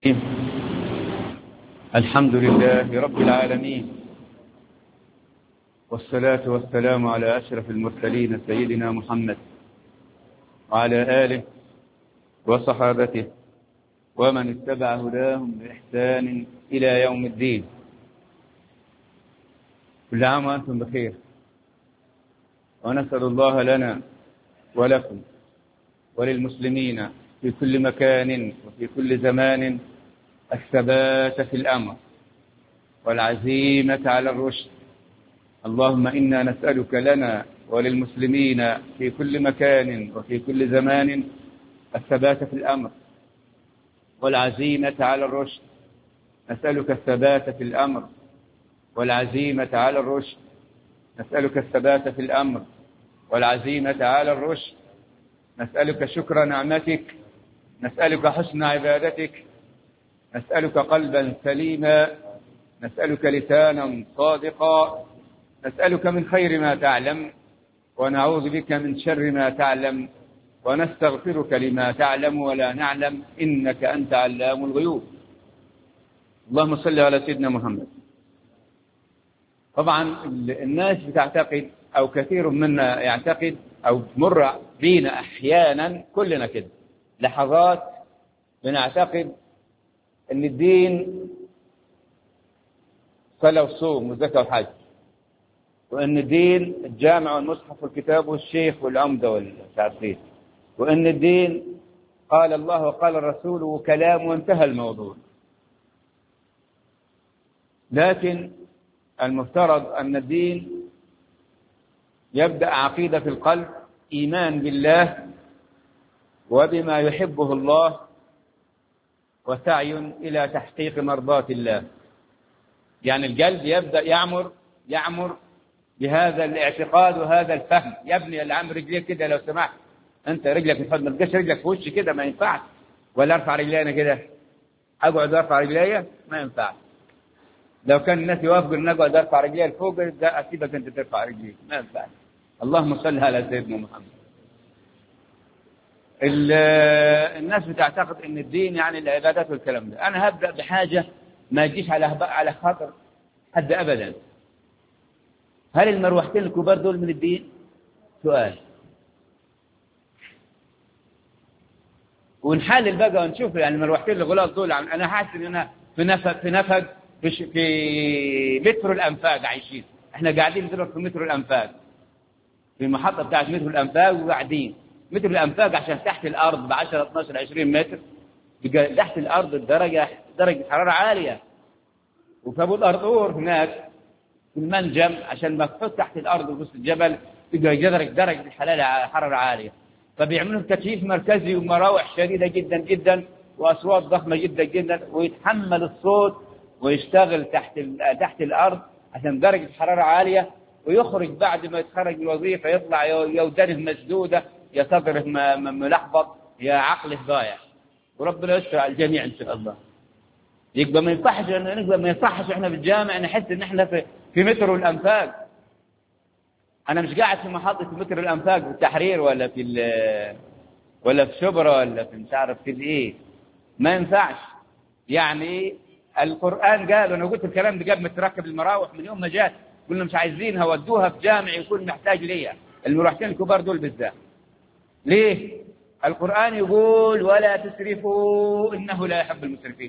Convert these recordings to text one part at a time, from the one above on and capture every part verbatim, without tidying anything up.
الحمد لله رب العالمين، والصلاة والسلام على أشرف المرسلين سيدنا محمد وعلى آله وصحابته ومن اتبع هداهم بإحسان إلى يوم الدين. كل عام وأنتم بخير، ونسأل الله لنا ولكم وللمسلمين في كل مكان وفي كل زمان الثبات في الأمر والعزيمة على الرشد. اللهم إنا نسألك لنا وللمسلمين في كل مكان وفي كل زمان الثبات في الأمر والعزيمة على الرشد. نسألك الثبات في الأمر والعزيمة على الرشد. نسألك الثبات في الأمر والعزيمة على الرشد. نسألك شكر نعمتك، نسألك حسن عبادتك، نسألك قلبا سليما، نسألك لسانا صادقا، نسألك من خير ما تعلم ونعوذ بك من شر ما تعلم، ونستغفرك لما تعلم ولا نعلم، إنك أنت علام الغيوب. اللهم صل على سيدنا محمد. طبعا الناس بتعتقد، أو كثير منا يعتقد، أو تمر بينا أحيانا كلنا كده لحظات بنعتقد أن الدين صلاة وصوم وزكاة وحج، وأن الدين الجامع والمصحف والكتاب والشيخ والعمدة والتعريف، وأن الدين قال الله وقال الرسول وكلام وانتهى الموضوع. لكن المفترض أن الدين يبدأ عقيدة في القلب، إيمان بالله وبما يحبه الله، وسعي إلى تحقيق مرضات الله. يعني القلب يبدأ يعمر يعمر بهذا الاعتقاد وهذا الفهم. يبني العم رجليك كده لو سمحت، أنت رجلك في ما تلقاش رجلك في وشي كده، ما ينفعش. ولا أرفع رجلي أنا كده، أقعد أرفع رجلي ما ينفعش. لو كان الناس يوافقوا أن أقعد أرفع رجلي لفوق، ده أسيبك أنت ترفع رجليك، ما ينفعش. اللهم صل على سيدنا محمد. الناس بتعتقد ان الدين يعني العبادات والكلام ده. انا هبدا بحاجه ما تجيش على على خاطر حد ابدا. هل المروحتين الكبار دول من الدين؟ سؤال. ونحلل بقى ونشوف يعني المروحتين الغلاظ دول. انا حاسس ان انا في نفق في نفق في, في مترو الانفاق عايشين. احنا قاعدين دلوقتي في مترو الانفاق، في المحطه بتاعت مترو الانفاق، وقاعدين متر الأنفاق عشان تحت الأرض بعشرة اثناشر عشرين متر. تحت الأرض الدرجة درجة حرارة عالية. وفابو الأرطور هناك في المنجم عشان ما تحط تحت الأرض وسط الجبل تبقى درجة درجة الحرارة حرارة عالية. فبيعملوا تكييف مركزي ومراوح شديدة جدا جدا وأصوات ضخمة جدا جدا، ويتحمل الصوت ويشتغل تحت تحت الأرض عشان درجة الحرارة عالية، ويخرج بعد ما يتخرج من الوظيفة يطلع يا ودانه مسدودة، يا صدره ملخبط، يا عقله ضايع. وربنا يستر على الجميع ان شاء الله. يبقى ما يصحش نقدر ما يصحش احنا في الجامع نحس ان احنا في في مترو الانفاق. انا مش قاعد في محطه مترو الانفاق في التحرير ولا في ولا في شبرا ولا في مش عارف في ايه. ما ينفعش. يعني القران قال، وانا قلت الكلام ده قبل ما تركب المراوح من يوم ما جات، قلنا مش عايزينها، ودوها في جامع يكون محتاج ليها، المروحتين الكبار دول بالذات. ليه؟ القرآن يقول ولا تسرفوا إنه لا يحب المسرفين.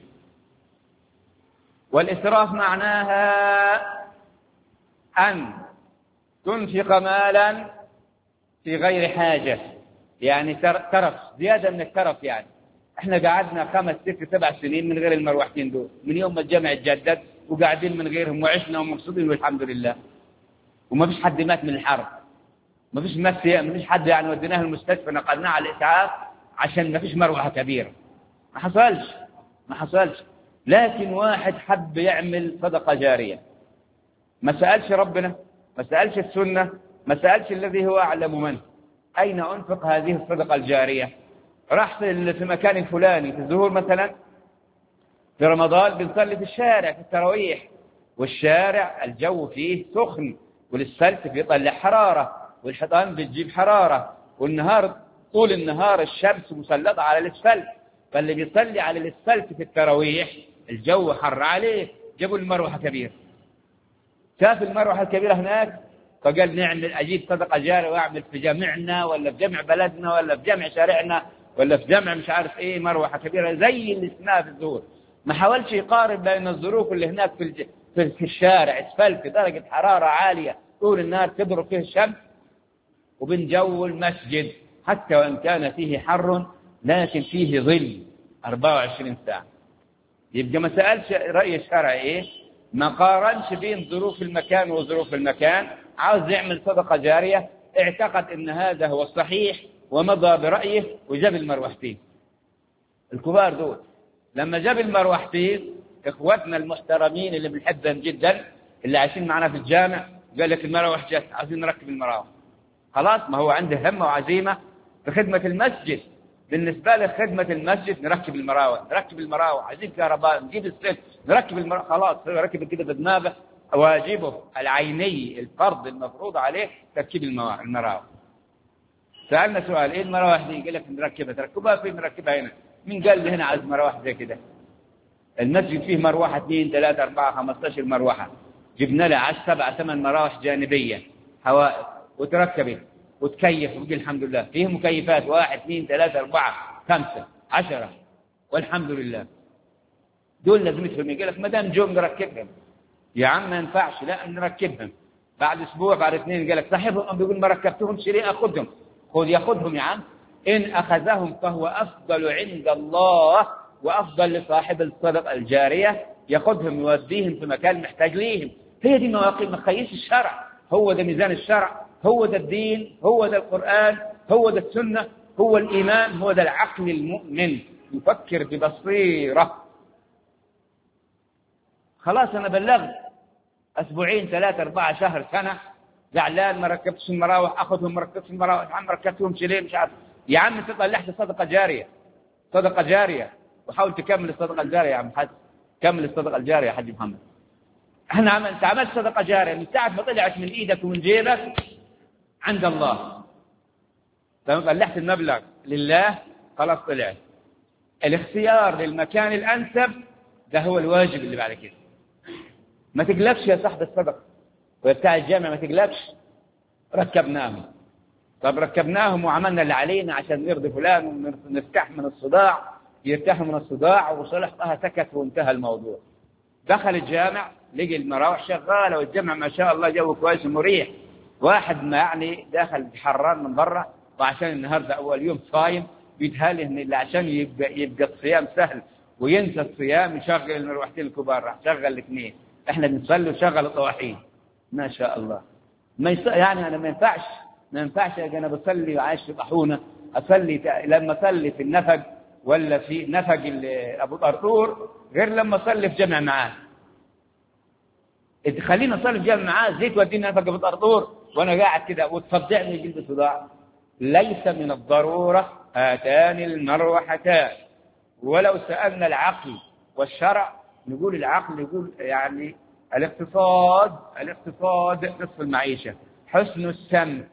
والإسراف معناها أن تنفق مالا في غير حاجة، يعني ترف، زيادة من الترف. يعني احنا قعدنا خمس ست سبع سنين من غير المروحتين دول، من يوم ما الجامع اتجدد وقاعدين من غيرهم وعشنا ومبسوطين والحمد لله. وما فيش حد مات من الحرب، ما فيش مسيا، ما فيش حد يعني وديناه المستشفى نقلناه على الإسعاف عشان ما فيش مروحة كبيرة. ما حصلش ما حصلش لكن واحد حب يعمل صدقة جارية، ما سألش ربنا، ما سألش السنة، ما سألش الذي هو أعلم منه أين أنفق هذه الصدقة الجارية. راح في مكان فلاني، في الظهور مثلا في رمضان بنصلي في الشارع في التراويح، والشارع الجو فيه سخن، والاسفلت بيطلع حرارة، والحيطان بتجيب حرارة، والنهار طول النهار الشمس مسلطة على الاسفلت، فاللي بيصلي على الاسفلت في التراويح الجو حر عليه، جابوا المروحة كبيرة، شاف المروحة الكبيرة هناك فقال نعمل أجيب صدقة جارية وأعمل في جامعنا ولا في جامع بلدنا ولا في جامع شارعنا ولا في جامع مش عارف إيه، مروحة كبيرة زي اللي اسمها في الظهور. ما حاولش يقارن بين الظروف اللي هناك في الج... في الشارع اسفلت درجة حرارة عالية طول النهار تضرب فيه الشمس، وبين جو المسجد حتى وإن كان فيه حر لكن فيه ظل أربعة وعشرين ساعة. يبقى ما سألش رأي الشرع إيه، ما قارنش بين ظروف المكان وظروف المكان، عاوز يعمل صدقة جارية، اعتقد ان هذا هو الصحيح ومضى برأيه وجاب المروحتين. الكبار دول لما جاب المروحتين اخواتنا المحترمين اللي بنحبهم جدا اللي عايشين معنا في الجامع قال لك المراوح جت عايزين نركب المراوح. خلاص ما هو عنده همة وعزيمة في خدمة المسجد، بالنسبة له خدمة المسجد نركب المراوح نركب المراوح عايزين كهرباء نجيب السلك نركب المراوح. خلاص هو ركب كده بدماغه، واجبه العيني الفرض المفروض عليه تركيب المراوح. سألنا سؤال ايه المراوح دي؟ قال لك نركبها. تركبها فين؟ نركبها هنا. مين قال لي هنا عايز مراوح زي كده؟ المسجد فيه مروحة اثنين ثلاثة أربعة خمستاشر مروحة، جبنا له عشر سبعة ثمان مراوح جانبية حوائط وتركبت وتكيف وبقي الحمد لله. فيه مكيفات واحد اثنين ثلاثة أربعة خمسة عشرة والحمد لله. دول لازمتهم. يقول لك ما دام جم نركبهم يا عم ما ينفعش، لا نركبهم. بعد اسبوع بعد اثنين قال لك صاحبهم بيقول ما ركبتهمش ليه؟ اخذهم. خذ ياخذهم يا عم، ان اخذهم فهو افضل عند الله وافضل لصاحب الصدقه الجاريه، ياخذهم يوديهم في مكان محتاج ليهم. هي دي مواقيت مقاييس الشرع، هو ده ميزان الشرع، هو ده الدين، هو ده القرآن، هو ده السنة، هو الإيمان، هو ده العقل المؤمن يفكر ببصيرة. خلاص أنا بلغت أسبوعين ثلاثة أربعة شهر سنة زعلان ما ركبتش المراوح، أخذهم ما ركبتش المراوح، يا عم ركبتهم شيلين مش عارف. يا عم تطلعت صدقة جارية، صدقة جارية، وحاول تكمل الصدقة الجارية يا عم حاج، كمل الصدقة الجارية يا حاج محمد. احنا عملت عملت صدقة جارية من ساعة ما طلعت من ايدك ومن جيبك عند الله. لما طلعت المبلغ لله خلاص طلعت. الاختيار للمكان الأنسب ده هو الواجب اللي بعد كده. ما تقلقش يا صاحب الصدقة وبتاع الجامع، ما تقلقش، ركبناهم. طب ركبناهم وعملنا اللي علينا عشان نرضي فلان ونرتاح من الصداع، يرتاحوا من الصداع وصلحتها سكت وانتهى الموضوع. دخل الجامع لقي المراوح شغالة والجامع ما شاء الله جو كويس ومريح. واحد ما يعني داخل حران من برا وعشان النهارده أول يوم صايم بيتهاله إن اللي عشان يبقى, يبقى الصيام سهل وينسى الصيام يشغل المروحتين الكبار، راح شغل الاثنين. احنا بنصلي وشغل الطواحين ما شاء الله. ما يص... يعني أنا ما ينفعش ما ينفعش أنا بصلي وعايش في طاحونة أصلي لما أصلي في النفق ولا في نفق أبو طرطور غير لما أصلي في جامع معاه. خلينا أصلي في جامع معاه زيت ودينا نفق أبو طرطور وأنا قاعد كده وتصدعني جلد صداع. ليس من الضرورة هاتان المروحتان. ولو سألنا العقل والشرع نقول العقل يقول يعني الاقتصاد الاقتصاد نصف المعيشة، حسن السمت،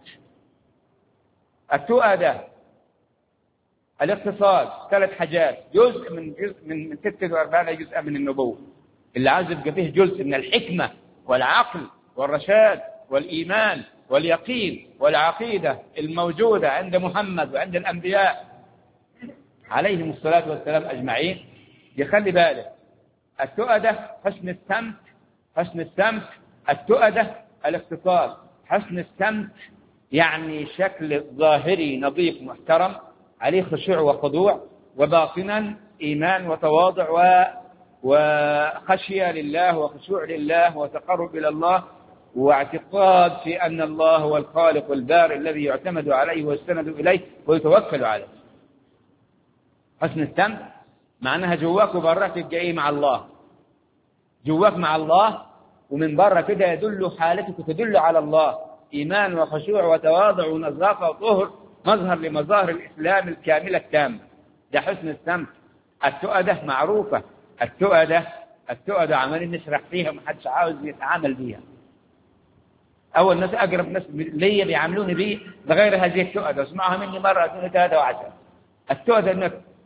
التؤدة، الاقتصاد ثلاث حاجات، جزء من جزء من من ستة وأربعين جزء من النبوة. اللي عايز يبقى فيه جزء من الحكمة والعقل والرشاد والإيمان واليقين والعقيدة الموجودة عند محمد وعند الأنبياء عليهم الصلاة والسلام أجمعين، يخلي باله. التؤدة حسن السمت، حسن السمت، التؤدة الاقتصاد، حسن السمت يعني شكل ظاهري نظيف محترم عليه خشوع وخضوع، وباطنا إيمان وتواضع و... وخشية لله وخشوع لله وتقرب إلى الله واعتقاد في أن الله هو الخالق البارئ الذي يعتمد عليه ويستند إليه ويتوكل عليه. حسن السمت معناها جواك وبراك تبقى إيه مع الله، جواك مع الله ومن برا كده يدل حالتك تدل على الله، إيمان وخشوع وتواضع ونظافة وطهر، مظهر لمظاهر الإسلام الكاملة التامة. ده حسن السمت. التؤدة معروفة، التؤدة التؤدة عمالين نشرح فيها ومحدش عاوز يتعامل بيها. أول ناس أقرب ناس ليا بيعاملوني بيه بغير هذه التؤدة، اسمعها مني مرة اثنين ثلاثة وعشرة. التؤدة إنك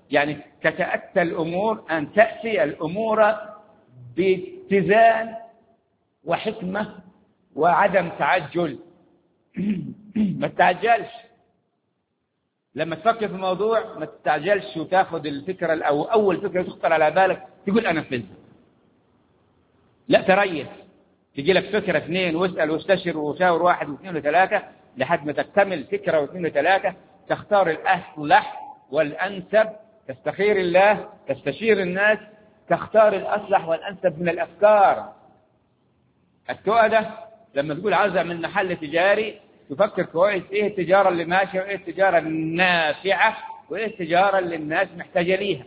يعني تتأتى الأمور أن تأتي الأمور باتزان وحكمة وعدم تعجل. ما تتعجلش لما تفكر في الموضوع، ما تتعجلش وتاخذ الفكرة أو أول فكرة تخطر على بالك تقول أنا أنفذها. لا، تريث، تجي لك فكرة اثنين واسأل واستشر وشاور واحد واثنين وثلاثة لحد ما تكتمل فكرة واثنين وثلاثة، تختار الأصلح والأنسب، تستخير الله، تستشير الناس، تختار الأصلح والأنسب من الأفكار. التؤدة لما تقول عاوز أعمل محل تجاري تفكر كويس إيه التجارة اللي ماشية وإيه التجارة النافعة وإيه التجارة اللي الناس محتاجة ليها.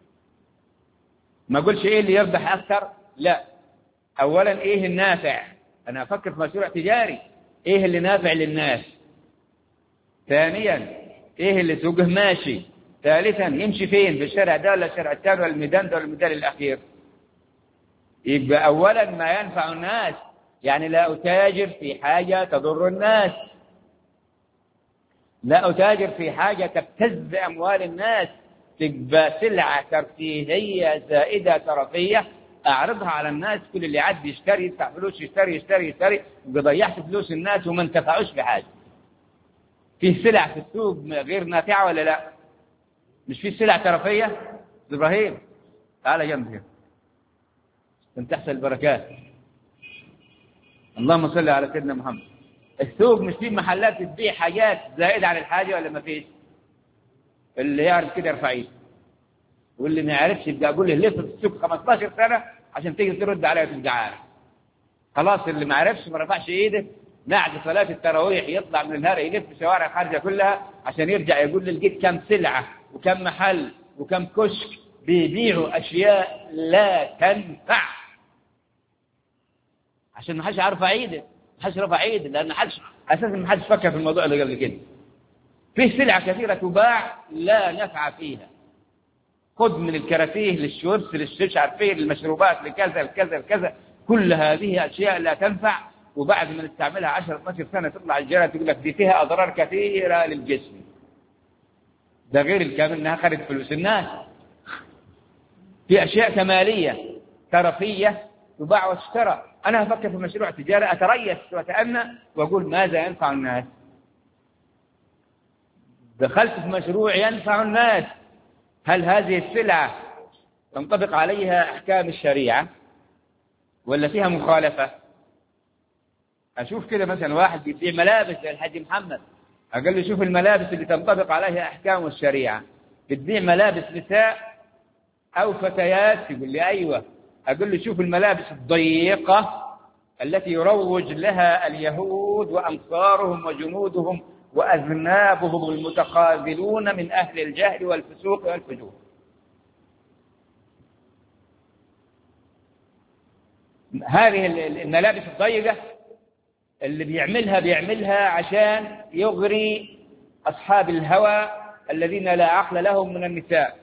ما أقولش إيه اللي يربح أكثر، لا، أولا إيه النافع، أنا أفكر في مشروع تجاري إيه اللي نافع للناس. ثانيا إيه اللي سوقه ماشي. ثالثا يمشي فين، في الشارع ده ولا الشارع الثاني ولا الميدان ده ولا الميدان الأخير. يبقى أولا ما ينفع الناس، يعني لا أتاجر في حاجة تضر الناس، لا أتاجر في حاجة تبتز أموال الناس، تبقى سلعة ترفيهية زائدة ترفية أعرضها على الناس، كل اللي عاد يشتري يدفع فلوس يشتري يشتري يشتري وضيعت فلوس الناس وما انتفعوش بحاجة. في سلع في السوق غير نافعة ولا لا؟ مش في سلع ترفية؟ إبراهيم تعال جنبي عشان تحصل البركات. اللهم صل على سيدنا محمد. السوق مش فيه محلات تبيع حاجات زائدة عن الحاجة ولا ما فيش؟ اللي يعرف كده يرفع ايده، واللي ما يعرفش يبقى اقول له لف في السوق خمستاشر سنة عشان تيجي ترد عليه وتبقى عارف. خلاص اللي ما عرفش ما رفعش ايده، بعد صلاة التراويح يطلع من النهار يلف الشوارع الخارجة كلها عشان يرجع يقول لي لقيت كم سلعة وكم محل وكم كشك بيبيعوا أشياء لا تنفع، عشان ما حدش عارف عيده، ما حدش رفع عيده، لأن ما حدش أساسا ما حدش فكر في الموضوع اللي قبل كده. في سلع كثيرة تباع لا نفع فيها، خذ من الكراتيه للشورس للشيش عارفين للمشروبات لكذا لكذا لكذا، كل هذه أشياء لا تنفع، وبعد ما نستعملها عشر اثناشر سنة تطلع الجيرة تقول لك دي فيها أضرار كثيرة للجسم. ده غير الكامل أنها خرج فلوس الناس. في أشياء كمالية ترفية تباع وتشترى. أنا أفكر في مشروع تجارة أتريث وأتأنى وأقول ماذا ينفع الناس. دخلت في مشروع ينفع الناس، هل هذه السلعة تنطبق عليها أحكام الشريعة ولا فيها مخالفة؟ أشوف كده مثلا واحد بيبيع ملابس زي الحاج محمد، أقول له شوف الملابس اللي تنطبق عليها أحكام الشريعة، بتبيع ملابس نساء أو فتيات؟ يقول لي أيوة. أقول له شوف الملابس الضيقة التي يروج لها اليهود وأنصارهم وجنودهم وأذنابهم المتخاذلون من أهل الجهل والفسوق والفجور. هذه الملابس الضيقة اللي بيعملها بيعملها عشان يغري أصحاب الهوى الذين لا عقل لهم من النساء.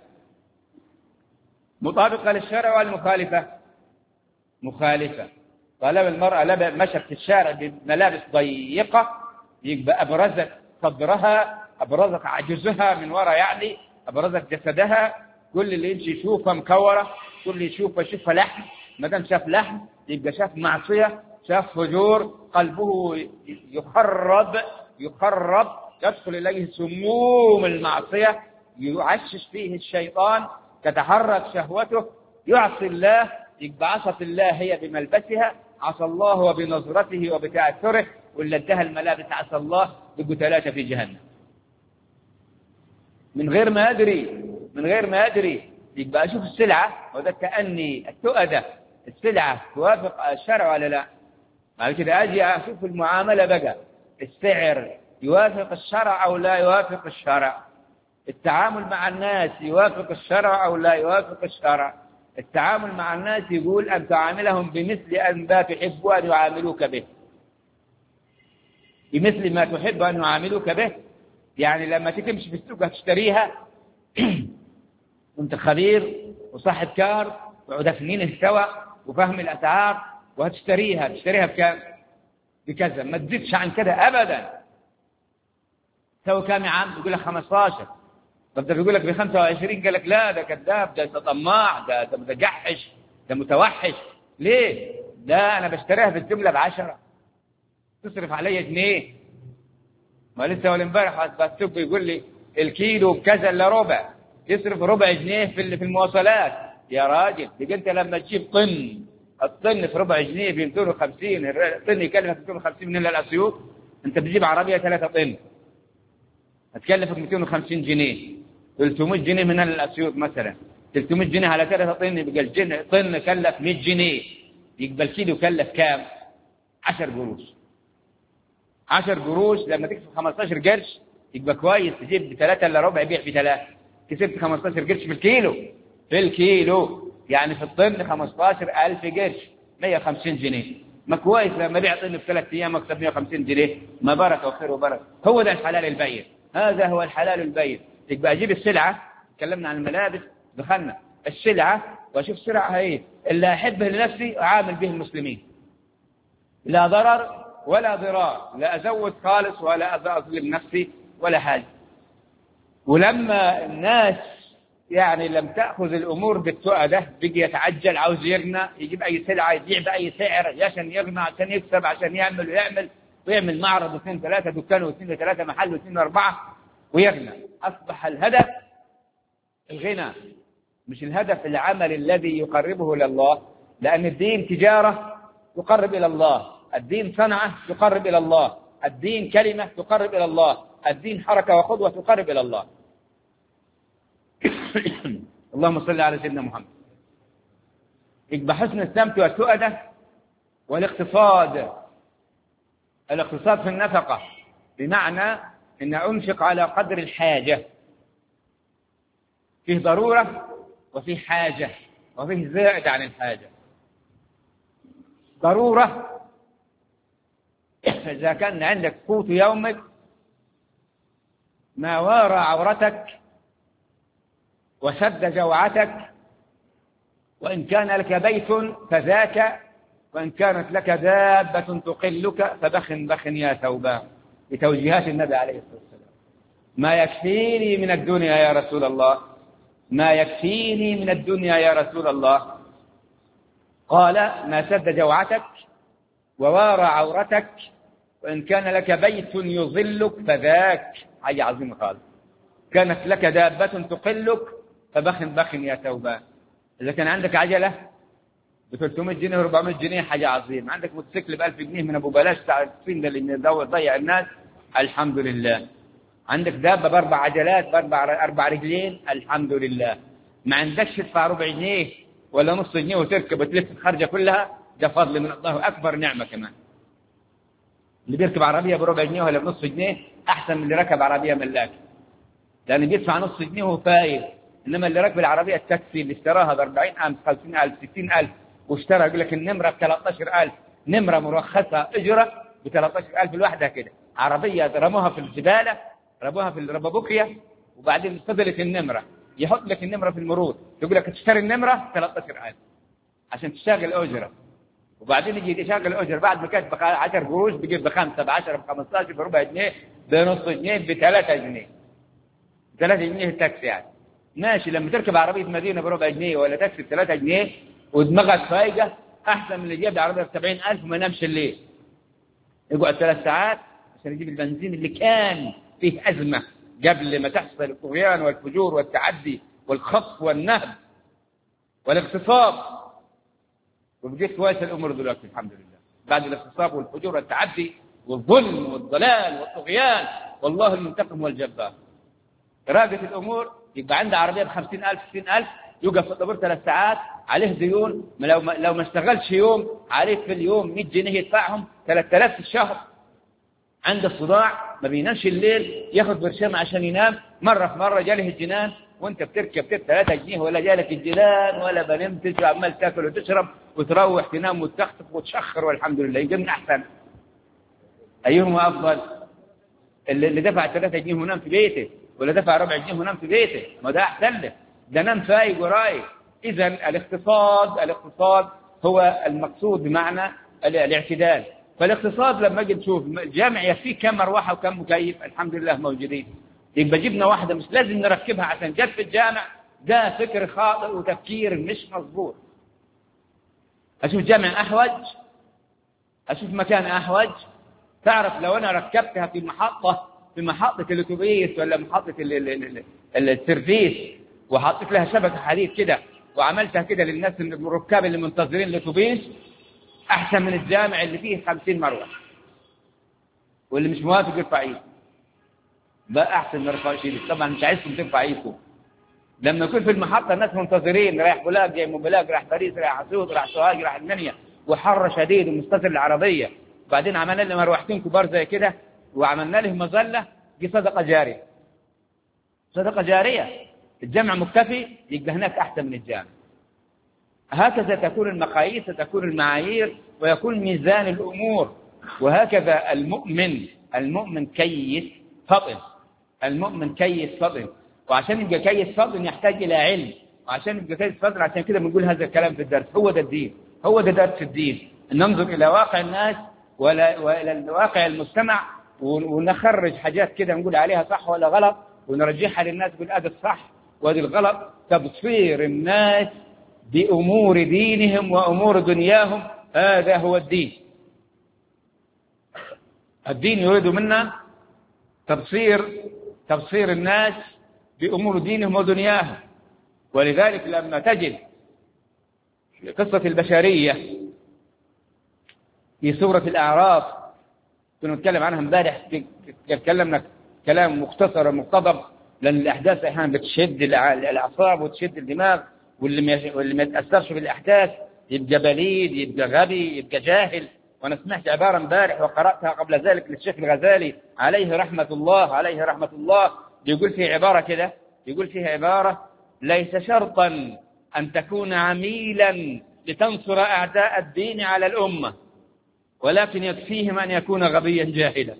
مطابقة للشرع والمخالفة؟ مخالفة. طالما المرأة مشت في الشارع بملابس ضيقة يبقى أبرزت صدرها، أبرزت عجزها من وراء، يعني أبرزت جسدها، كل اللي يمشي يشوفها مكورة، كل اللي يشوفها يشوفها لحم، ما دام شاف لحم يبقى شاف معصية، شاف فجور، قلبه يخرب يخرب يدخل إليه سموم المعصية، يعشش فيه الشيطان، تتحرك شهوته، يعصي الله، يبقى عصت الله هي بملبسها، عصى الله وبنظرته وبتأثره، واللي ادها الملابس عصى الله، يبقوا ثلاثة في جهنم من غير ما أدري من غير ما أدري. يبقى أشوف السلعة وذا كأني التؤدة السلعة توافق الشرع ولا لا. بعد كده أجي أشوف المعاملة بقى، السعر يوافق الشرع أو لا يوافق الشرع، التعامل مع الناس يوافق الشرع أو لا يوافق الشرع. التعامل مع الناس يقول أن تعاملهم بمثل أن لا تحب أن يعاملوك به، بمثل ما تحب أن يعاملوك به. يعني لما تمشي في السوق هتشتريها وانت خبير وصاحب كار ودافنين سوا وفهم الأسعار، وهتشتريها تشتريها بكام؟ بكذا، ما تزيدش عن كده أبدا. سوى كام يا عم؟ يقول لك خمستاشر. طب ده بيقول لك ب خمسة وعشرين، قال لك لا ده كذاب، ده طماع، ده ده متجحش، ده متوحش. ليه؟ لا أنا بشتريها بالجملة بعشرة، تصرف عليا جنيه. ما لسه أول امبارح السوق بيقول لي الكيلو بكذا إلا ربع، يصرف ربع جنيه في في المواصلات. يا راجل دي أنت لما تجيب طن، الطن في ربع جنيه ب مئتين وخمسين، الطن يكلفك مئتين وخمسين من هنا للأسيوط، أنت بتجيب عربية ثلاثة طن هتكلفك مئتين وخمسين جنيه، ثلاثمائة جنيه من هنا للأسيوط مثلا، ثلاثمائة جنيه على ثلاثة طن يبقى الجن طن كلف مئة جنيه، يبقى الكيلو كلف كام؟ عشر قروش. عشر قروش لما تكسب خمسة عشر قرش يبقى كويس، تجيب بثلاثة إلا ربع يبيع بثلاثة، كسبت خمسة عشر قرش في الكيلو، في الكيلو يعني في الطن خمسة عشر ألف قرش، مئة وخمسين جنيه. ما كويس لما بيع طن في ثلاث أيام أكسب مئة وخمسين جنيه، ما بركة وخير وبركة. هو ده الحلال البين، هذا هو الحلال البين. يبقى أجيب السلعة، تكلمنا عن الملابس دخلنا السلعة وأشوف سلعها إيه اللي أحبه لنفسي أعامل به المسلمين، لا ضرر ولا ضرار، لا أزود خالص ولا أظلم نفسي ولا حاجة. ولما الناس يعني لم تأخذ الأمور بالتؤى ده، بيجي يتعجل عاوز يغنى، يجيب أي سلعة يبيع بأي سعر عشان يغنى، عشان يكسب، عشان يعمل ويعمل ويعمل معرض واثنين ثلاثة دكان واثنين ثلاثة محل واثنين أربعة ويغنى. أصبح الهدف الغنى، مش الهدف العمل الذي يقربه إلى الله، لأن الدين تجارة تقرب إلى الله، الدين صنعة تقرب إلى الله، الدين كلمة تقرب إلى الله، الدين حركة وخطوة تقرب إلى الله. اللهم صل على سيدنا محمد. يبقى حسن السمت والتؤدة والاقتصاد. الاقتصاد في النفقة بمعنى أن أنفق على قدر الحاجة، فيه ضرورة وفيه حاجة وفيه زائد عن الحاجة. ضرورة إذا كان عندك قوت يومك ما وارى عورتك وسد جوعتك، وإن كان لك بيت فذاك، وإن كانت لك دابة تقلك فبخ بخ يا ثوبان، بتوجيهات النبي عليه الصلاة والسلام. ما يكفيني من الدنيا يا رسول الله، ما يكفيني من الدنيا يا رسول الله. قال ما سد جوعتك ووارى عورتك، وإن كان لك بيت يظلك فذاك، حاجة عظيمة خالص. كانت لك دابة تقلك فبخ بخ يا ثوبان. إذا كان عندك عجلة ب ثلاثمائة جنيه و أربعمائة جنيه حاجة عظيمة، عندك موتوسيكل ب ألف جنيه من أبو بلاش بتاع الصين ده اللي يضيع الناس، الحمد لله. عندك دابة بأربع عجلات بأربع أربع رجلين، الحمد لله. ما عندكش تدفع ربع جنيه ولا نص جنيه وتركب وتلف الخرجة كلها، ده فضل من الله، أكبر نعمة كمان. اللي بيركب عربية بربع جنيه ولا بنص جنيه أحسن من اللي ركب عربية ملاك، لأن بيدفع نص جنيه وهو فايق. إنما اللي ركب العربية التاكسي اللي اشتراها بأربعين ألف خمسين ألف ستين ألف واشترى يقول لك النمرة بثلاثة عشر ألف، نمرة مرخصة أجرة بثلاثة عشر ألف لوحدها كده، عربية رموها في الزبالة، رموها في الربابوكيا، وبعدين فضلت النمرة، يحط لك النمرة في المرور، يقول لك تشتري النمرة ثلاثة عشر ألف عشان تشتغل أجرة، وبعدين يجي يشغل أجر بعد ما كانت بعشر قروش بيجيب بخمسة بعشرة بخمسة عشر بربع جنيه بنص جنيه بثلاثة جنيه، ثلاثة جنيه التاكسي يعني ماشي. لما تركب عربية مدينة بربع جنيه ولا تاكسي بثلاثة جنيه ودماغك فايقة أحسن من اللي جاب عربية بسبعين ألف وما نامش الليل، يقعد ثلاث ساعات عشان يجيب البنزين اللي كان فيه أزمة قبل ما تحصل الطغيان والفجور والتعدي والخطف والنهب والاغتصاب. وبقيت كويس الأمور دلوقتي الحمد لله، بعد الاغتصاب والفجور والتعدي والظلم والضلال والطغيان، والله المنتقم والجبار. راقت الأمور، يبقى عنده عربية بخمسين ألف ستين ألف، يوقف في الطابور ثلاث ساعات، عليه ديون، لو ما لو ما اشتغلش يوم عليه في اليوم مئة جنيه يدفعهم، ثلاثة آلاف في الشهر. عنده صداع ما بينامش الليل، ياخذ برشامة عشان ينام، مرة في مرة جاله الجنان، وانت بتركب ثلاثة جنيه ولا جالك الجنان ولا بنمتش وعمال تاكل وتشرب وتروح تنام وتخطف وتشخر، والحمد لله. يجي من أحسن أيهما أفضل؟ اللي دفع ثلاثة جنيه ونام في بيته، ولا دفع ربع جنيه ونام في بيته؟ ما ده أحسن له، ده نام فايق ورايق. إذا الاقتصاد الاقتصاد هو المقصود بمعنى الاعتدال. فالاقتصاد لما اجي تشوف الجامع يفيه كم مروحة وكم مكيف، الحمد لله موجودين. يبقى جبنا واحدة مش لازم نركبها عشان جت في الجامع، ده فكر خاطئ وتفكير مش مظبوط. أشوف جامع أحوج، أشوف مكان أحوج. تعرف لو أنا ركبتها في محطة في محطة الأتوبيس ولا محطة السيرفيس وحطيت لها شبكة حديد كده وعملتها كده للناس الركاب اللي منتظرين الأتوبيس، أحسن من الجامع اللي فيه خمسين مروحة، واللي مش موافق يرفع ايده. بقى أحسن من رفع ايدك. طبعا مش عايزكم ترفع ايدكم. لما يكون في المحطة الناس منتظرين، رايح بولاق جاي من بولاق، رايح باريس، رايح اسيوط، رايح سوهاج، رايح المنيا، وحر شديد ومستثر العربية، وبعدين عملنا لهم مروحتين كبار زي كده وعملنا لهم مظلة، دي صدقة جارية. صدقة جارية. الجامع مكتفي، يبقى هناك أحسن من الجامع. هكذا تكون المقاييس، تكون المعايير، ويكون ميزان الأمور. وهكذا المؤمن المؤمن كيس فطن. المؤمن كيس فطن. وعشان يبقى كيس فطن يحتاج إلى علم. وعشان يبقى كيس فطن، عشان كده بنقول هذا الكلام في الدرس. هو ده الدين، هو ده درس الدين. ننظر إلى واقع الناس وإلى واقع المجتمع، ونخرج حاجات كده نقول عليها صح ولا غلط، ونرجعها للناس نقول هذا الصح وهذا الغلط. تبصير الناس بأمور دينهم وأمور دنياهم، هذا هو الدين. الدين يريد منا تبصير تبصير الناس بأمور دينهم ودنياهم. ولذلك لما تجد قصة البشرية في سورة الأعراف، كنا نتكلم عنها امبارح، تكلمنا كلام مختصر ومقتضب، لأن الأحداث أحيانا بتشد الأعصاب وتشد الدماغ، واللي واللي ما يتأثرش بالأحداث يبقى بليد، يبقى غبي، يبقى جاهل. وأنا سمعت عبارة امبارح وقرأتها قبل ذلك للشيخ الغزالي عليه رحمة الله عليه رحمة الله يقول فيه عبارة كده، يقول فيها عبارة: ليس شرطا أن تكون عميلا لتنصر أعداء الدين على الأمة، ولكن يكفيهم أن يكون غبيا جاهلا.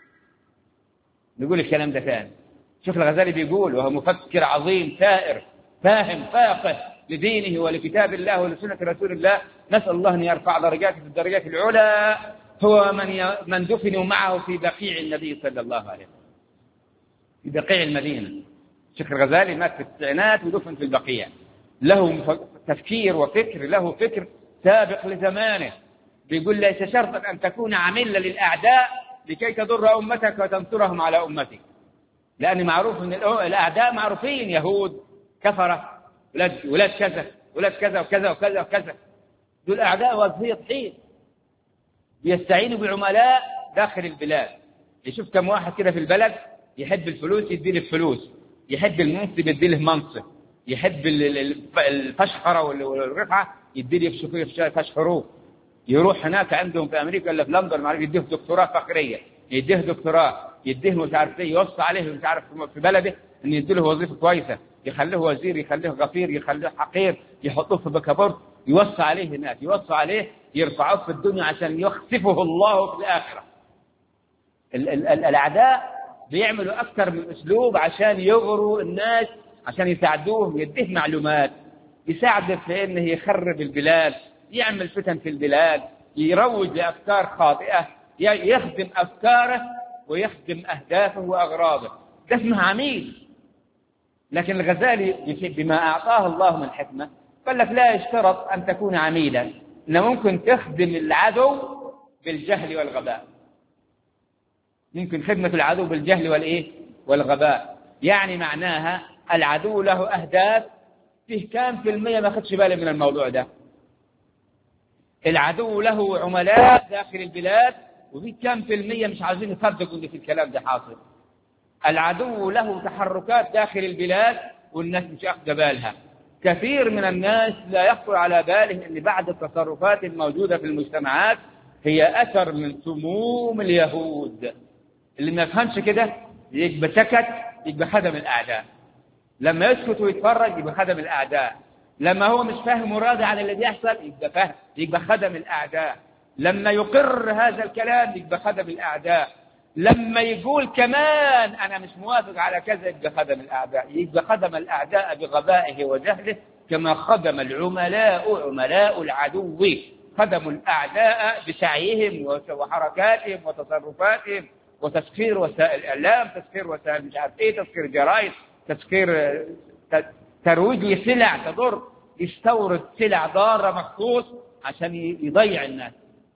نقول الكلام ده كان الشيخ الغزالي بيقول، وهو مفكر عظيم ثائر فاهم فاقه لدينه ولكتاب الله ولسنة رسول الله، نسأل الله أن يرفع درجاته في الدرجات العلى. هو من من دفنوا معه في بقيع النبي صلى الله عليه وسلم، في بقيع المدينة. الشيخ الغزالي مات في التسعينات ودفن في البقيع. له تفكير وفكر، له فكر سابق لزمانه. بيقول: ليس شرطا أن تكون عملا للأعداء لكي تضر أمتك وتنصرهم على أمتك، لأن معروف أن الأعداء معروفين، يهود، كفرة، ولاد ولاد كذا ولاد كذا وكذا وكذا وكذا. دول أعداء وظهية طحين، بيستعينوا بعملاء داخل البلاد. يشوف كم واحد كده في البلد يحب الفلوس يدي له الفلوس، يحب المنصب يدي له منصب، يحب الفشخرة والرفعة يدي له يفشخروه. يروح هناك عندهم في أمريكا ولا في لندن ما يديه دكتوراه فقرية، يديه دكتوراه، يديه مش عارف ايه، يوصي عليه مش عارف في بلده ان يديله وظيفة كويسة، يخليه وزير، يخليه غفير، يخليه حقير، يحطوه في بكابورت، يوصي عليه هناك، يوصي عليه، يرفعوه في الدنيا عشان يخسفه الله في الآخرة. ال ال ال الأعداء بيعملوا أكثر من أسلوب عشان يغروا الناس، عشان يساعدوهم، يديه معلومات، يساعده في إنه يخرب البلاد، يعمل فتن في البلاد، يروج لأفكار خاطئة، يخدم أفكاره ويخدم أهدافه وأغراضه. ده اسمه عميل. لكن الغزالي بما أعطاه الله من حكمة قال لك: لا يشترط أن تكون عميلا، إن ممكن تخدم العدو بالجهل والغباء. ممكن خدمة العدو بالجهل والإيه والغباء. يعني معناها العدو له أهداف، فيه كام في المية ما خدش بالي من الموضوع ده. العدو له عملاء داخل البلاد، وفي كام في المية مش عايزين يصدقوا ان في الكلام ده حاصل. العدو له تحركات داخل البلاد والناس مش واخده بالها. كثير من الناس لا يخطر على باله ان بعض التصرفات الموجوده في المجتمعات هي اثر من سموم اليهود. اللي ما يفهمش كده يبقى سكت، يبقى خدم الاعداء. لما يسكت ويتفرج يبقى خدم الاعداء. لما هو مش فاهم وراضي عن اللي بيحصل يبقى فاهم، يبقى خدم الأعداء. لما يقر هذا الكلام يبقى خدم الأعداء. لما يقول كمان أنا مش موافق على كذا يبقى خدم الأعداء. يبقى خدم الأعداء بغبائه وجهله، كما خدم العملاء عملاء العدو، خدموا الأعداء بسعيهم وحركاتهم وتصرفاتهم وتسخير وسائل الإعلام، تسخير وسائل مش عارف إيه، تسخير جرائد، تسخير ترويج لسلع تضر، يستورد سلع ضارة مخصوص عشان يضيع الناس.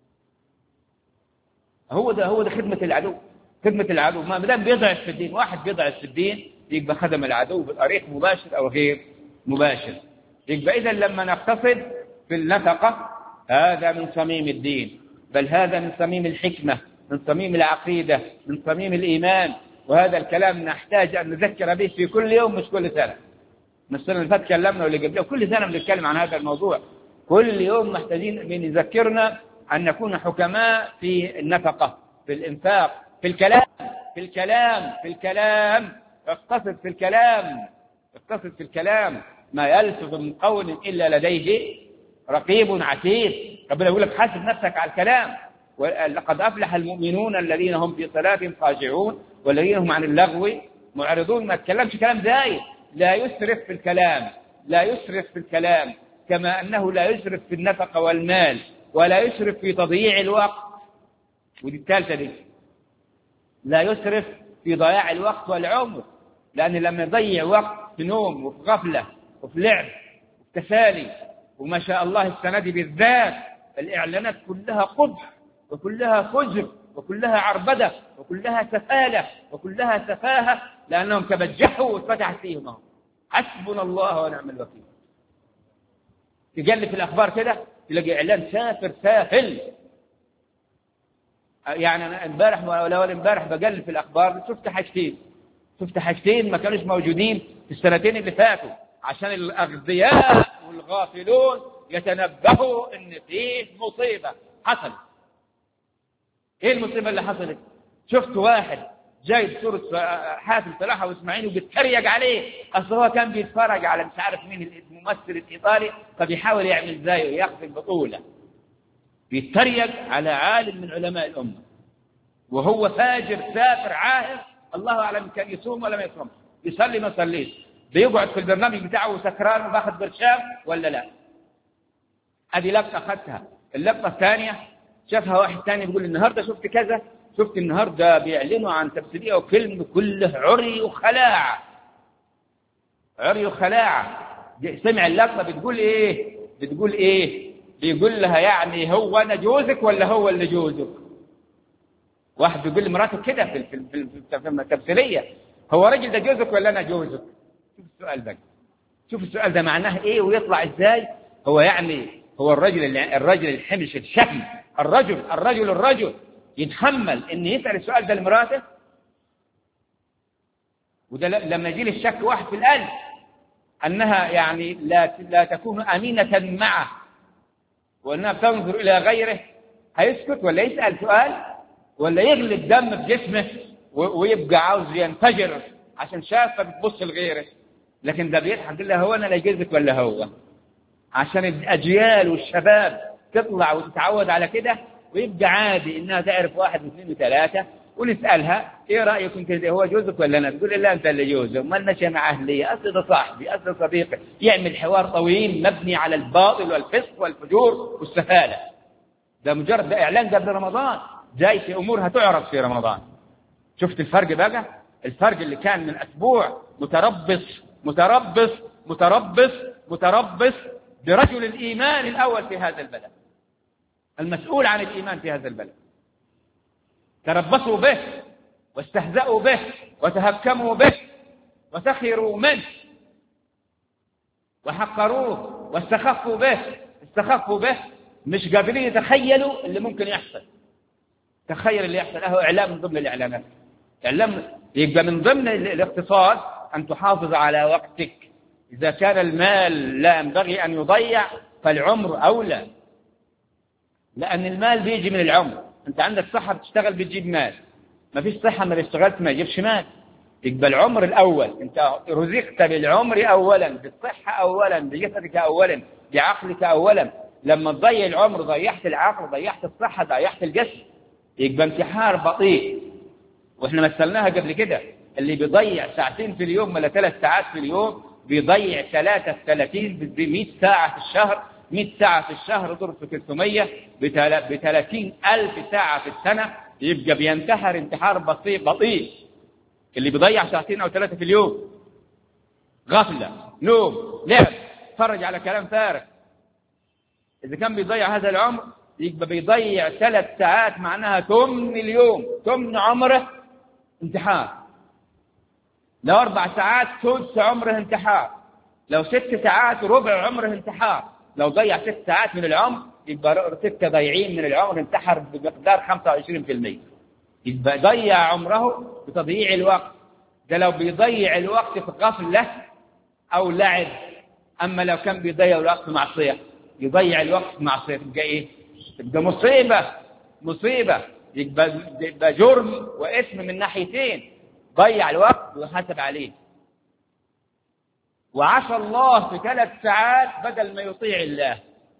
هو ده هو ده خدمة العدو. خدمة العدو ما دام بيضعف في الدين، واحد بيضعف في الدين يبقى خدم العدو بطريق مباشر أو غير مباشر. يبقى إذا لما نقتصد في النفقة هذا من صميم الدين، بل هذا من صميم الحكمة، من صميم العقيدة، من صميم الإيمان. وهذا الكلام نحتاج أن نذكر به في كل يوم مش كل سنة. من السنة اللي فاتت كلمنا واللي قبلها، كل سنة بنتكلم عن هذا الموضوع. كل يوم محتاجين من يذكرنا أن نكون حكماء في النفقة، في الإنفاق، في الكلام في الكلام في الكلام اقتصد في الكلام اقتصد في الكلام. ما يلفظ من قول إلا لديه رقيب عتيد. ربنا يقول لك حاسب نفسك على الكلام. ولقد أفلح المؤمنون الذين هم في صلاتهم خاشعون والذين هم عن اللغو معرضون. ما تكلمش كلام زايد. لا يسرف في الكلام، لا يسرف في الكلام، كما أنه لا يسرف في النفقة والمال، ولا يسرف في تضييع الوقت. ودي الثالثة دي، لا يسرف في ضياع الوقت والعمر. لأن لما يضيع وقت في نوم وفي غفلة وفي لعب وفي تسالي، وما شاء الله السنة دي بالذات الإعلانات كلها قبح وكلها فجر وكلها عربدة وكلها سفالة وكلها سفاهة، لأنهم تبجحوا واتفتحت فيهم. حسبنا الله ونعم الوكيل. تقلب في الأخبار كده تلاقي إعلان سافر سافل. يعني أنا امبارح ولا ولا امبارح بقلب في الأخبار شفت حاجتين شفت حاجتين ما كانوش موجودين في السنتين اللي فاتوا، عشان الأغبياء والغافلون يتنبهوا إن فيه مصيبة حصلت. إيه المصيبة اللي حصلت؟ شفت واحد جايب صورة حاتم صلاح وإسماعيل وبيتريق عليه. أصل هو كان بيتفرج على مش عارف مين الممثل الإيطالي، فبيحاول يعمل زيه وياخذ البطولة. بيتريق على عالم من علماء الأمة وهو فاجر سافر عاهر، الله أعلم كان يصوم ولا ما يصوم، يصلي ما يصليش، بيقعد في البرنامج بتاعه سكران وباخذ برشام ولا لا. هذه لقطة أخذتها. اللقطة الثانية شافها واحد ثاني بيقول النهاردة شفت كذا، شفت النهاردة بيعلنوا عن تمثيلية وفيلم كله عري وخلاعة عري وخلاعة. سمع اللقطة بتقول إيه بتقول إيه بيقول لها يعني هو أنا جوزك ولا هو اللي جوزك؟ واحد بيقول لمراته كده في في في التمثيلية، هو راجل ده جوزك ولا أنا جوزك؟ شوف السؤال بقى، شوف السؤال ده معناه إيه ويطلع إزاي. هو يعني هو الرجل الرجل الحمش الشهم، الرجل الرجل الرجل يتحمل إن يسأل السؤال ده لمراته؟ وده لما يجي الشك واحد في القلب أنها يعني لا لا تكون أمينة معه وأنها تنظر إلى غيره، هيسكت ولا يسأل سؤال ولا يغلي الدم في جسمه ويبقى عاوز ينفجر عشان شافه بتبص لغيره؟ لكن ده بيضحك يقول له هو أنا لا جوزك ولا هو، عشان الأجيال والشباب تطلع وتتعود على كده ويبقى عادي إنها تعرف واحد واثنين وثلاثة. ونسألها إيه رأيك أنت هو جوزك ولا أنا؟ تقول لا أنت اللي جوزه، ما لناش مع أهلي، أصل ده صاحبي، أصل صديقي. يعمل حوار طويل مبني على الباطل والفسق والفجور والسفالة. ده مجرد ده إعلان قبل رمضان، جاي في أمور هتعرف في رمضان. شفت الفرق بقى؟ الفرق اللي كان من أسبوع متربص متربص متربص متربص برجل الإيمان الأول في هذا البلد، المسؤول عن الإيمان في هذا البلد. تربصوا به واستهزأوا به وتهكموا به وسخروا منه وحقروه واستخفوا به استخفوا به مش قادرين يتخيلوا اللي ممكن يحصل. تخيل اللي يحصل. له إعلام من ضمن الإعلانات. إعلام يبقى من ضمن الاقتصاد أن تحافظ على وقتك. إذا كان المال لا ينبغي أن يضيع فالعمر أولى، لأن المال بيجي من العمر. أنت عندك صحة بتشتغل بتجيب مال، ما فيش صحة ما اشتغلت ما يجيبش مال. يبقى العمر الأول. أنت رزقت بالعمر أولا، بالصحة أولا، بجسدك أولا، بعقلك أولا. لما تضيع العمر ضيعت العقل، ضيعت الصحة، ضيعت الجسد. يبقى انتحار بطيء. وإحنا مثلناها قبل كده، اللي بيضيع ساعتين في اليوم ولا ثلاث ساعات في اليوم بيضيع ثلاثة ثلاثين بمئة ساعة في الشهر. مئة ساعة في الشهر ضرب في ثلاثمية بثلاثين ألف ساعة في السنة. يبقى بينتحر انتحار بطيء بطيء. اللي بيضيع ساعتين أو ثلاثة في اليوم غفلة، نوم، لعب، فرج على كلام فارغ، إذا كان بيضيع هذا العمر يبقى بيضيع ثلاث ساعات معناها ثمن اليوم، ثمن عمره انتحار. لو أربع ساعات ثلث عمره انتحار، لو ست ساعات ربع عمره انتحار. لو ضيع ست ساعات من العمر يبقى ستة ضايعين من العمر انتحر بمقدار خمسة وعشرين بالمئة. يبقى ضيع عمره بتضييع الوقت. ده لو بيضيع الوقت في غفلة أو لعب. أما لو كان بيضيع الوقت في معصية، يضيع الوقت في معصية، تبقى إيه؟ تبقى مصيبة مصيبة. يبقى, يبقى جرم وإثم من ناحيتين، ضيع الوقت وحسب عليه. وعصى الله في ثلاث ساعات بدل ما يطيع الله.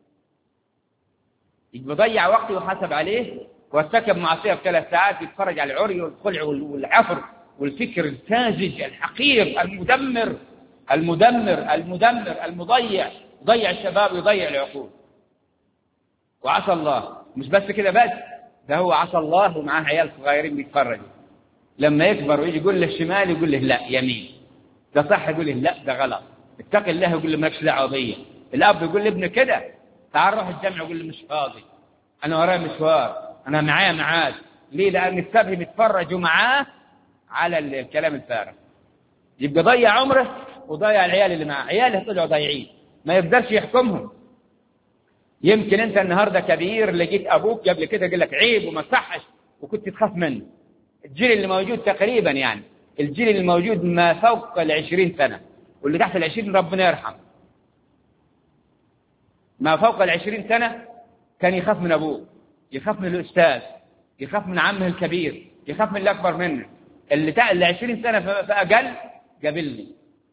يبقى ضيع وقته وحسب عليه، وارتكب معصية في ثلاث ساعات، يتفرج على العري والخلع والعفر والفكر الساذج الحقير المدمر المدمر المدمر المضيع، ضيع الشباب ويضيع العقول. وعصى الله. مش بس كده بس، ده هو عصى الله ومعاه عيال صغيرين بيتفرجوا. لما يكبر ويجي يقول له الشمال يقول له لا يمين، ده صح يقول له لا ده غلط، اتق الله يقول له مالكش دعوه بيا. الاب يقول لابنه كده تعال روح الجامع يقول له مش فاضي، انا ورايا مشوار، انا معايا ميعاد. ليه؟ لان السبع بيتفرجوا معاه على الكلام الفارغ. يبقى ضيع عمره وضيع العيال اللي معاه. عياله طلعوا ضايعين ما يقدرش يحكمهم. يمكن انت النهارده كبير لقيت ابوك قبل كده قال لك عيب وما صحش وكنت تخاف منه. الجيل اللي موجود تقريبا يعني الجيل اللي موجود ما فوق العشرين سنة واللي تحت العشرين ربنا يرحم، ما فوق العشرين سنة كان يخاف من أبوه، يخاف من الأستاذ، يخاف من عمه الكبير، يخاف من اللي أكبر منه. اللي تحت العشرين سنة فأقل قابلني.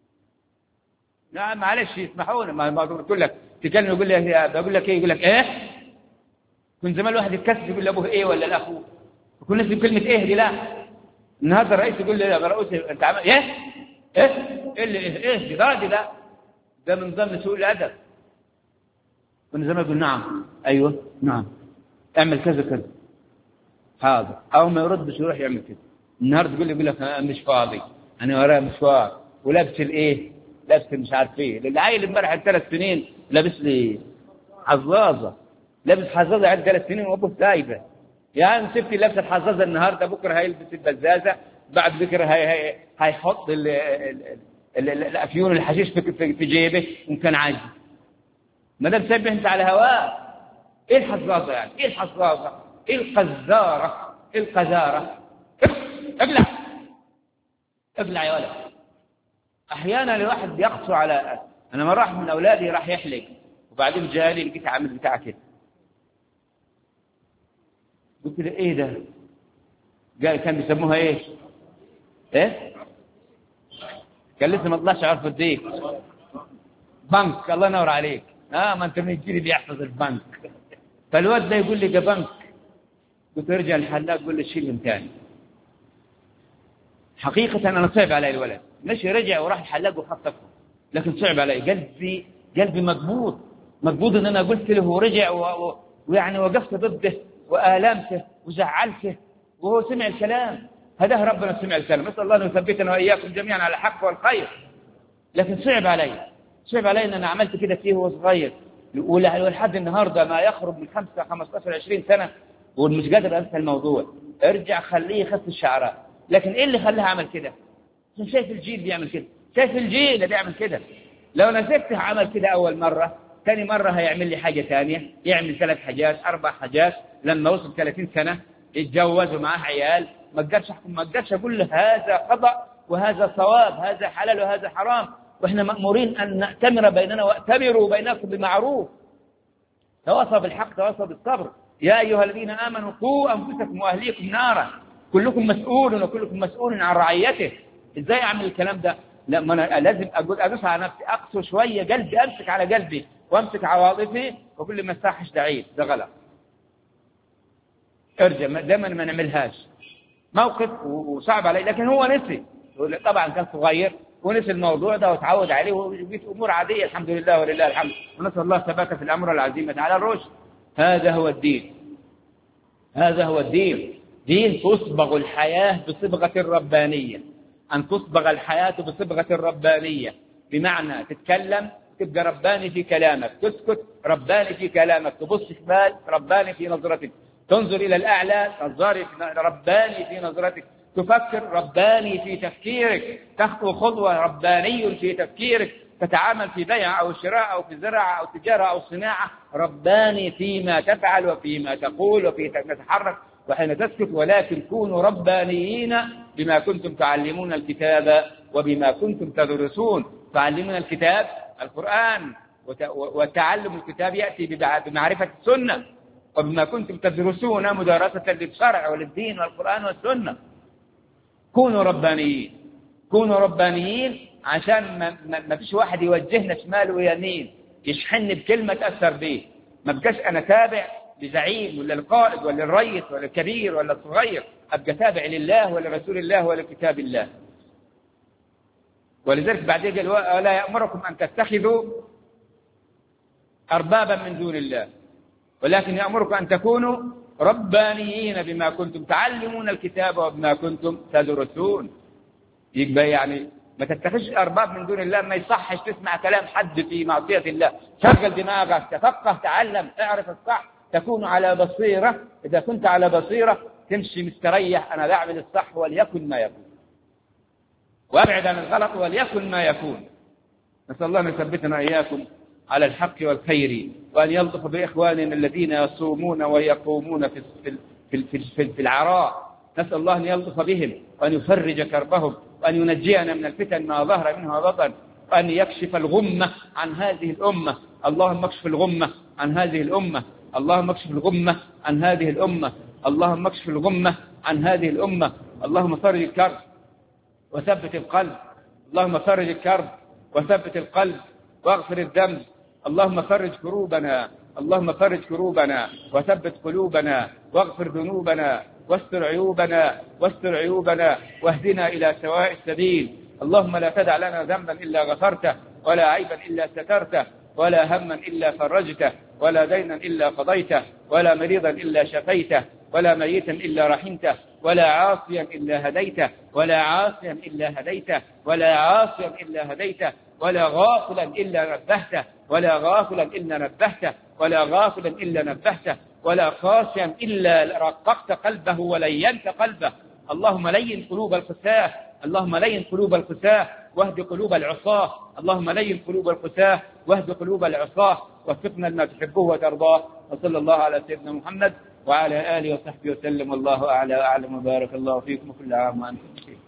لا معلش يسمحونا، ما ما بقول لك تكلم يقول لك بقول لك ايه، يقول لك ايه. كنت زمان الواحد يتكسف يقول لابوه ايه ولا لاخوه، وكل الناس بكلمه ايه دي. لا النهارده الرئيس يقول لي يا رؤوس انت عمل ايه ايه ايه اللي ايه ايه دي ده ده ده من ضمن سوء الادب. كنا زمان يقول نعم ايوه نعم اعمل كذا كذا حاضر، او ما يردش يروح يعمل كذا. النهارده يقول لي يقول لك انا مش فاضي انا ورايا مشوار، ولابس الايه لابس مش عارف ايه. العيل امبارح ثلاث سنين لابس لي حظاظه، لابس حظاظه عند ثلاث سنين وابوه سايبه. يعني سبتي لابس الحظاظه النهارده بكره هيلبس البزازه، بعد بكره هي هي هيحط ال ال ال الافيون الحشيش في في جيبه ان كان عايز. ما دام سايبه انت على هواه. ايه الحظاظه يعني؟ ايه الحظاظه؟ ايه القذاره؟ ايه القذاره؟ اقلع اقلع يا ولد. احيانا الواحد يقسو على انا ما راح من اولادي راح يحلق وبعدين جالي لقيت عامل بتاع كده، قلت له ايه ده؟ قال كان بيسموها ايه؟ ايه؟ كان لسه ما طلعش عرف الديك بنك. الله ينور عليك. اه ما انت من الجيل بيحفظ البنك. فالواد ده يقول لي ده بنك. قلت له ارجع للحلاق قول له شيل من ثاني. حقيقة أنا صعب علي الولد، مشي رجع وراح الحلاق وخطفه، لكن صعب علي. قلبي قلبي مقبوض مقبوض إن أنا قلت له ورجع و... ويعني وقفت ضده وآلمته وزعلته وهو سمع الكلام. هذا ربنا سمع الكلام. نسأل الله أن يثبتنا وإياكم جميعا على الحق والخير. لكن صعب علي صعب علي إن أنا عملت كده فيه وهو صغير، ولحد النهاردة ما يخرج من خمسة خمسة عشرين سنة ومش قادر أنسى الموضوع. ارجع خليه يخف الشعرات. لكن ايه اللي خلاه عمل كده؟ شايف الجيل بيعمل كده، شايف الجيل اللي بيعمل كده. لو نسيته عمل كده اول مره، ثاني مره هيعمل لي حاجه ثانيه، يعمل ثلاث حاجات اربع حاجات. لما وصل ثلاثين سنه يتجوز ومعاه عيال، ما اقدرش احكم، ما اقدرش اقول له هذا خطا وهذا صواب، هذا حلال وهذا حرام. واحنا مامورين ان نأتمر بيننا وأتمروا بينكم بمعروف. تواصوا بالحق تواصوا بالصبر. يا ايها الذين امنوا قوا انفسكم واهليكم نارا كلكم مسؤول وكلكم مسؤول عن رعيته. ازاي اعمل الكلام ده؟ لا ما انا لازم اقول ادوس على نفسي، اقسو شويه قلبي، امسك على قلبي وامسك عواطفي وكل ما استحش دعيب. ده غلط. ارجع دائما ما نعملهاش. موقف وصعب علي لكن هو نسي، طبعا كان صغير ونسي الموضوع ده وتعود عليه وبقيت امور عاديه الحمد لله ولله الحمد. ونسال الله ثباته في الامر العزيمه على الرشد. هذا هو الدين، هذا هو الدين. دين تصبغ الحياة بصبغة الربانية، أن تصبغ الحياة بصبغة الربانية، بمعنى تتكلم تبقى رباني في كلامك، تسكت رباني في كلامك، تبص شمال رباني في نظرتك، تنظر إلى الأعلى رباني في نظرتك، تفكر رباني في تفكيرك، تخطو خطوة رباني في تفكيرك، تتعامل في بيع أو شراء أو في زراعة أو تجارة أو صناعة رباني فيما تفعل وفيما تقول وفيما تتحرك وحين تسكت. ولكن كونوا ربانيين بما كنتم تعلمون الكتاب وبما كنتم تدرسون. تعلمون الكتاب القرآن، وتعلم الكتاب يأتي بمعرفة السنة، وبما كنتم تدرسون مدارسة للشرع وللدين والقرآن والسنة. كونوا ربانيين، كونوا ربانيين عشان ما, ما, ما فيش واحد يوجهنا شمال ويمين يشحن بكلمة تأثر به. ما بقاش أنا تابع لزعيم ولا القائد ولا الرئيس ولا الكبير ولا الصغير، أبقى تابع لله ولا رسول الله ولا كتاب الله. ولذلك بعدين قال ولا يأمركم أن تتخذوا أربابا من دون الله، ولكن يأمركم أن تكونوا ربانيين بما كنتم تعلمون الكتاب وبما كنتم تدرسون. يبقى يعني ما تتخذش أرباب من دون الله، ما يصحش تسمع كلام حد في معصية الله. شغل دماغك، تفقه، تعلم، اعرف الصح، تكون على بصيرة. إذا كنت على بصيرة تمشي مستريح، أنا بعمل الصح وليكن ما يكون، وأبعد عن الغلط وليكن ما يكون. نسأل الله أن يثبتنا إياكم على الحق والخير، وأن يلطف بإخواننا الذين يصومون ويقومون في في في في, في العراء. نسأل الله أن يلطف بهم وأن يفرج كربهم وأن ينجينا من الفتن ما ظهر منها وبطن، وأن يكشف الغمة عن هذه الأمة. اللهم اكشف الغمة عن هذه الأمة، اللهم اكشف الغمة عن هذه الأمة، اللهم اكشف الغمة عن هذه الأمة. اللهم فرج الكرب وثبت القلب، اللهم فرج الكرب وثبت القلب واغفر الذنب. اللهم فرج كروبنا، اللهم فرج كروبنا وثبت قلوبنا واغفر ذنوبنا واستر عيوبنا واستر عيوبنا واهدنا إلى سواء السبيل. اللهم لا تدع لنا ذنبا إلا غفرته، ولا عيبا إلا سترته، ولا هما إلا فرجته، ولا دينا إلا قضيته، ولا مريضا إلا شفيته، ولا ميتا إلا رحمته، ولا عاصيا إلا هديته، ولا عاصيا إلا هديته، ولا عاصيا إلا هديته، ولا غافلا إلا نبهته، ولا غافلا إلا نبهته، ولا غافلا إلا نبهته، ولا خاشيا إلا رققت قلبه ولينت قلبه. اللهم لين قلوب القساة، اللهم لين قلوب القساة واهد قلوب العصاة، اللهم لين قلوب القساة واهد قلوب العصاة، وفقنا لما تحبه وترضاه. وصلى الله على سيدنا محمد وعلى آله وصحبه وسلم، والله أعلى وأعلم، وبارك الله فيكم، وكل عام وأنتم بخير.